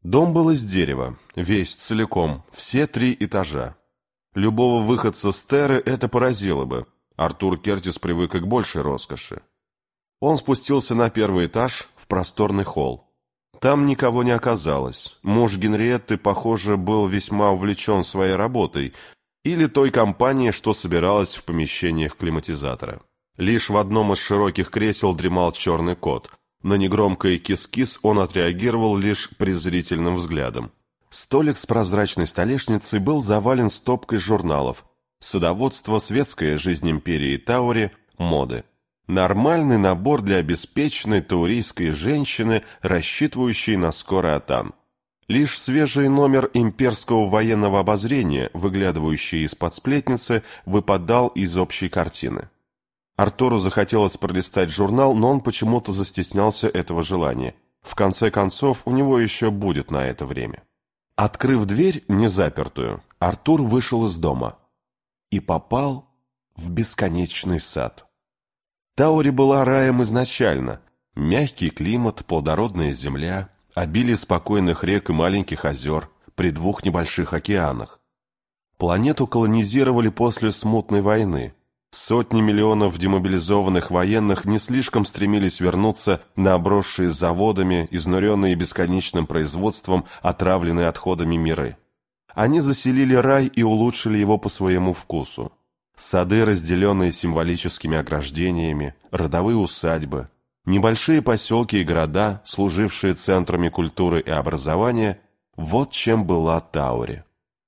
Дом был из дерева, весь целиком, все 3 этажа. Любого выходца с Терры это поразило бы. Артур Кертис привык и к большей роскоши. Он спустился на 1-й этаж, в просторный холл. Там никого не оказалось. Муж Генриетты, похоже, был весьма увлечен своей работой или той компанией, что собиралась в помещениях климатизатора. Лишь в одном из широких кресел дремал черный кот. На негромкое кис-кис он отреагировал лишь презрительным взглядом. Столик с прозрачной столешницей был завален стопкой журналов: садоводство, светская жизнь империи Таури, моды. Нормальный набор для обеспеченной таурийской женщины, рассчитывающей на скорый атан. Лишь свежий номер имперского военного обозрения, выглядывающий из-под сплетницы, выпадал из общей картины. Артуру захотелось пролистать журнал, но он почему-то застеснялся этого желания. В конце концов, у него еще будет на это время. Открыв дверь, незапертую, Артур вышел из дома и попал в бесконечный сад. Таури была раем изначально. Мягкий климат, плодородная земля, обилие спокойных рек и маленьких озер при 2 небольших океанах. Планету колонизировали после Смутной войны. Сотни миллионов демобилизованных военных не слишком стремились вернуться на обросшие заводами, изнуренные бесконечным производством, отравленные отходами миры. Они заселили рай и улучшили его по своему вкусу. Сады, разделенные символическими ограждениями, родовые усадьбы, небольшие поселки и города, служившие центрами культуры и образования – вот чем была Таури.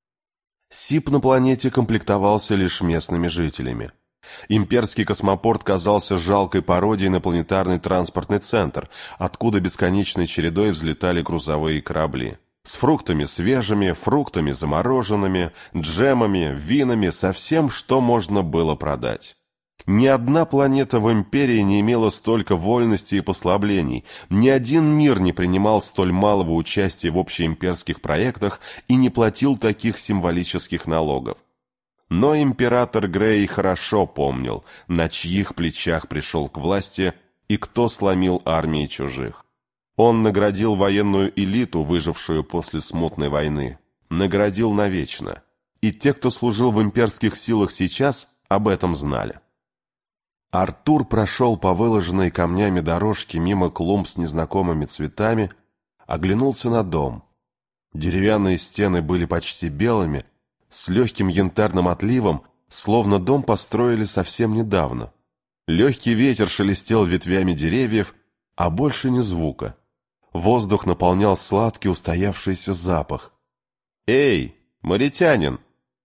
СИП на планете комплектовался лишь местными жителями. Имперский космопорт казался жалкой пародией на планетарный транспортный центр, откуда бесконечной чередой взлетали грузовые корабли. С фруктами свежими, фруктами замороженными, джемами, винами, со всем, что можно было продать. Ни одна планета в Империи не имела столько вольностей и послаблений, ни один мир не принимал столь малого участия в общеимперских проектах и не платил таких символических налогов. Но император Грей хорошо помнил, на чьих плечах пришел к власти и кто сломил армии чужих. Он наградил военную элиту, выжившую после Смутной войны, наградил навечно. И те, кто служил в имперских силах сейчас, об этом знали. Артур прошел по выложенной камнями дорожке мимо клумб с незнакомыми цветами, оглянулся на дом. Деревянные стены были почти белыми, с легким янтарным отливом, словно дом построили совсем недавно. Легкий ветер шелестел ветвями деревьев, а больше ни звука. Воздух наполнял сладкий устоявшийся запах. «Эй, моритянин!»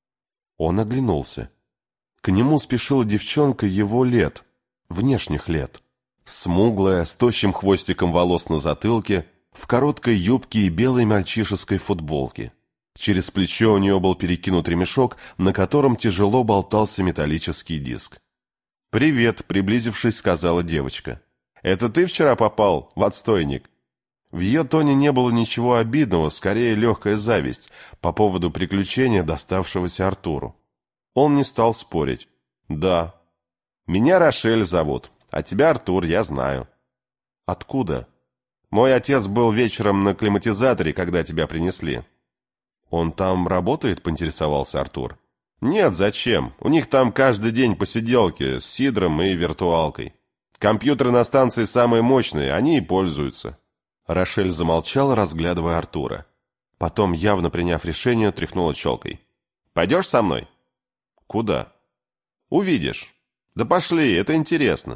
Он оглянулся. К нему спешила девчонка его лет, внешних лет. Смуглая, с тощим хвостиком волос на затылке, в короткой юбке и белой мальчишеской футболке. Через плечо у нее был перекинут ремешок, на котором тяжело болтался металлический диск. «Привет», — приблизившись, сказала девочка. «Это ты вчера попал в отстойник?» В ее тоне не было ничего обидного, скорее легкая зависть по поводу приключения, доставшегося Артуру. Он не стал спорить. «Да. Меня Рошель зовут, а тебя Артур, я знаю». «Откуда?» «Мой отец был вечером на климатизаторе, когда тебя принесли». «Он там работает?» — поинтересовался Артур. «Нет, зачем? У них там каждый день посиделки с сидром и виртуалкой. Компьютеры на станции самые мощные, они и пользуются». Рошель замолчала, разглядывая Артура. Потом, явно приняв решение, тряхнула челкой. «Пойдешь со мной?» «Куда?» «Увидишь. Да пошли, это интересно».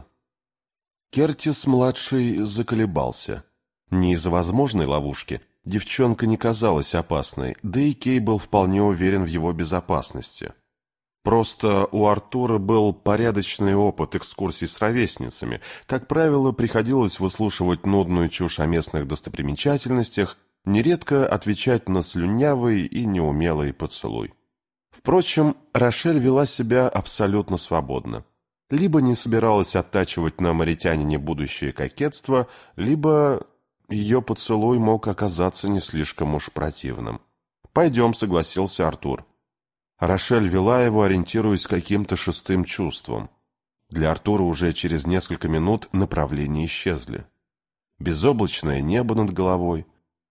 Кертис-младший заколебался. Не из-за возможной ловушки. Девчонка не казалась опасной, да и Кей был вполне уверен в его безопасности. Просто у Артура был порядочный опыт экскурсий с ровесницами. Как правило, приходилось выслушивать нудную чушь о местных достопримечательностях, нередко отвечать на слюнявый и неумелый поцелуй. Впрочем, Рошель вела себя абсолютно свободно. Либо не собиралась оттачивать на моритянине будущее кокетство, либо ее поцелуй мог оказаться не слишком уж противным. «Пойдем», — согласился Артур. Рошель вела его, ориентируясь каким-то шестым чувством. Для Артура уже через несколько минут направления исчезли. Безоблачное небо над головой,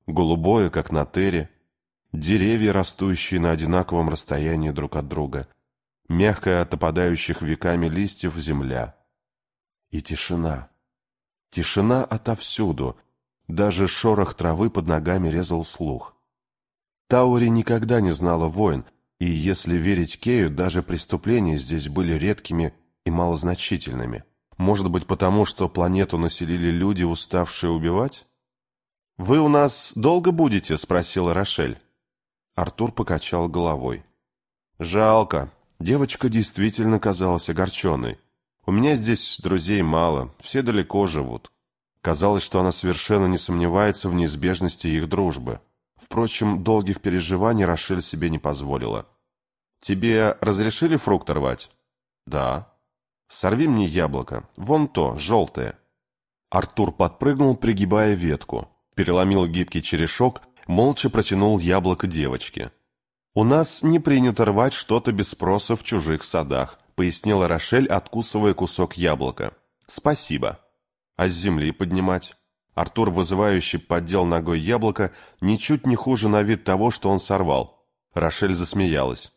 голубое, как на Терре, деревья, растущие на одинаковом расстоянии друг от друга, мягкая от опадающих веками листьев земля. И тишина. Тишина отовсюду, даже шорох травы под ногами резал слух. Таури никогда не знала войн, и, если верить Кею, даже преступления здесь были редкими и малозначительными. Может быть, потому что планету населили люди, уставшие убивать? «Вы у нас долго будете?» — спросила Рошель. Артур покачал головой. «Жалко. Девочка действительно казалась огорченной. У меня здесь друзей мало, все далеко живут». Казалось, что она совершенно не сомневается в неизбежности их дружбы. Впрочем, долгих переживаний Рошель себе не позволила. «Тебе разрешили фрукты рвать?» «Да». «Сорви мне яблоко. Вон то, желтое». Артур подпрыгнул, пригибая ветку, переломил гибкий черешок, молча протянул яблоко девочке. «У нас не принято рвать что-то без спроса в чужих садах», пояснила Рошель, откусывая кусок яблока. «Спасибо». «А с земли поднимать?» Артур вызывающе поддел ногой яблоко, ничуть не хуже на вид того, что он сорвал. Рошель засмеялась.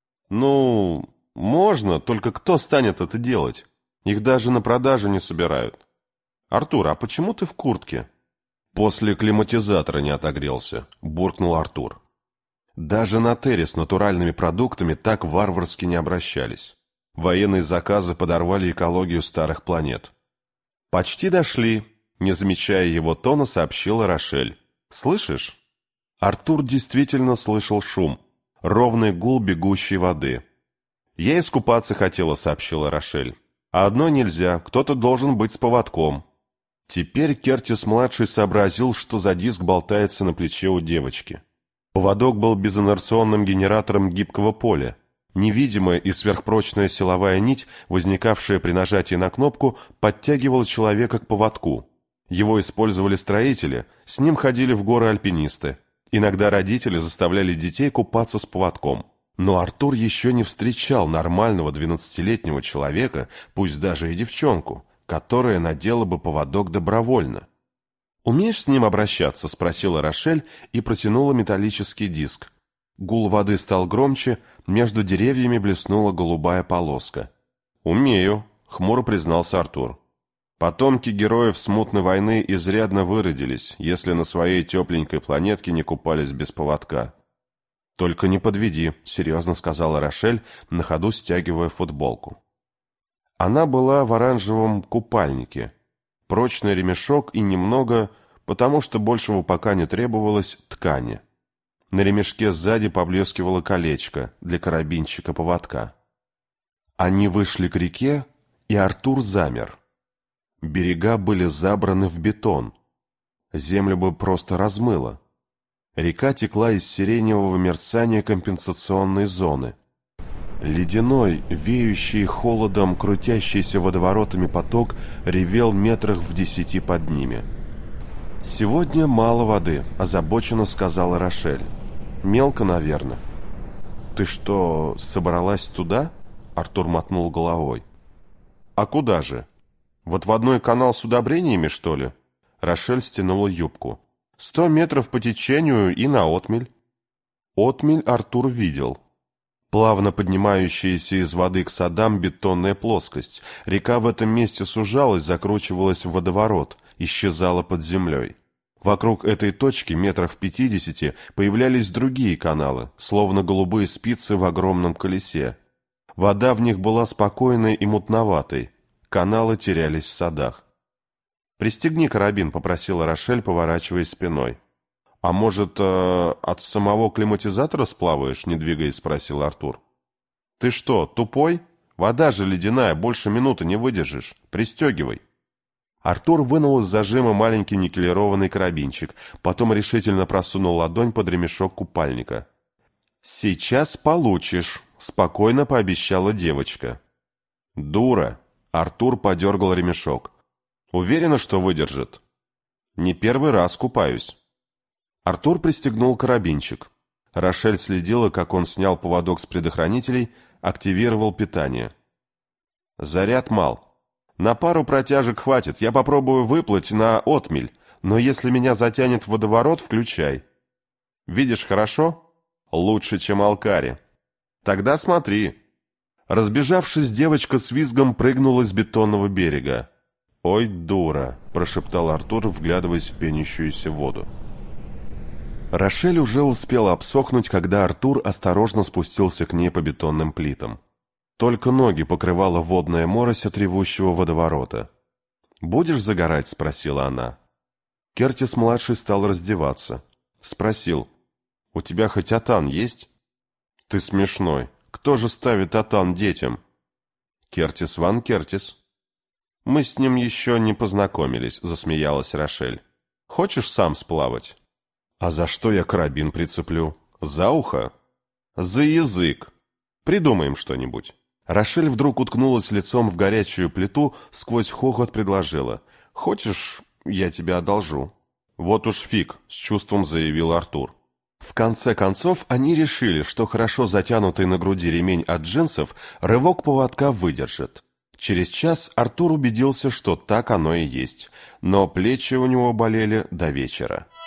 «Ну, можно, только кто станет это делать? Их даже на продажу не собирают». «Артур, а почему ты в куртке?» «После климатизатора не отогрелся», — буркнул Артур. Даже на Терре с натуральными продуктами так варварски не обращались. Военные заказы подорвали экологию старых планет. «Почти дошли», — не замечая его тона, сообщила Рошель. «Слышишь?» Артур действительно слышал шум, ровный гул бегущей воды. «Я искупаться хотела», — сообщила Рошель. «А одно нельзя, кто-то должен быть с поводком». Теперь Кертис-младший сообразил, что за диск болтается на плече у девочки. Поводок был безинерционным генератором гибкого поля. Невидимая и сверхпрочная силовая нить, возникавшая при нажатии на кнопку, подтягивала человека к поводку. Его использовали строители, с ним ходили в горы альпинисты. Иногда родители заставляли детей купаться с поводком. Но Артур еще не встречал нормального 12-летнего человека, пусть даже и девчонку, которая надела бы поводок добровольно. «Умеешь с ним обращаться?» — спросила Рошель и протянула металлический диск. Гул воды стал громче, между деревьями блеснула голубая полоска. «Умею», — хмуро признался Артур. «Потомки героев смутной войны изрядно выродились, если на своей тепленькой планетке не купались без поводка». «Только не подведи», — серьезно сказала Рошель, на ходу стягивая футболку. Она была в оранжевом купальнике. Прочный ремешок и немного, потому что большего пока не требовалось, ткани. На ремешке сзади поблескивало колечко для карабинчика поводка. Они вышли к реке, и Артур замер. Берега были забраны в бетон. Землю бы просто размыло. Река текла из сиреневого мерцания компенсационной зоны. Ледяной, веющий холодом, крутящийся водоворотами поток ревел метрах в 10 под ними. «Сегодня мало воды», — озабоченно сказала Рошель. «Мелко, наверное». «Ты что, собралась туда?» — Артур мотнул головой. «А куда же? В отводной канал с удобрениями, что ли?» Рошель стянула юбку. 100 метров по течению и на отмель». Отмель Артур видел. Плавно поднимающаяся из воды к садам бетонная плоскость. Река в этом месте сужалась, закручивалась в водоворот, исчезала под землей. Вокруг этой точки, метрах в 50, появлялись другие каналы, словно голубые спицы в огромном колесе. Вода в них была спокойной и мутноватой. Каналы терялись в садах. «Пристегни карабин», — попросила Рошель, поворачиваясь спиной. «А может, от самого климатизатора сплаваешь?» — не двигаясь, спросил Артур. «Ты что, тупой? Вода же ледяная, больше минуты не выдержишь. Пристегивай». Артур вынул из зажима маленький никелированный карабинчик, потом решительно просунул ладонь под ремешок купальника. «Сейчас получишь», — спокойно пообещала девочка. «Дура!» — Артур подергал ремешок. «Уверена, что выдержит?» «Не первый раз купаюсь». Артур пристегнул карабинчик. Рошель следила, как он снял поводок с предохранителей, активировал питание. «Заряд мал. На пару протяжек хватит, я попробую выплыть на отмель, Но если меня затянет в водоворот, включай. Видишь хорошо? Лучше, чем Алкари. Тогда смотри. Разбежавшись, девочка с визгом прыгнула с бетонного берега. «Ой, дура!» – прошептал Артур, вглядываясь в пенящуюся воду. Рошель уже успела обсохнуть, когда Артур осторожно спустился к ней по бетонным плитам. Только ноги покрывала водная морось от ревущего водоворота. «Будешь загорать?» – спросила она. Кертис-младший стал раздеваться. Спросил: «У тебя хоть атан есть?» «Ты смешной. Кто же ставит атан детям?» «Кертис Ван Кертис». «Мы с ним еще не познакомились», — засмеялась Рошель. «Хочешь сам сплавать?» «А за что я карабин прицеплю? За ухо?» «За язык. Придумаем что-нибудь». Рошель вдруг уткнулась лицом в горячую плиту, сквозь хохот предложила: «Хочешь, я тебя одолжу?» «Вот уж фиг», — с чувством заявил Артур. В конце концов, они решили, что хорошо затянутый на груди ремень от джинсов рывок поводка выдержит. Через час Артур убедился, что так оно и есть, но плечи у него болели до вечера.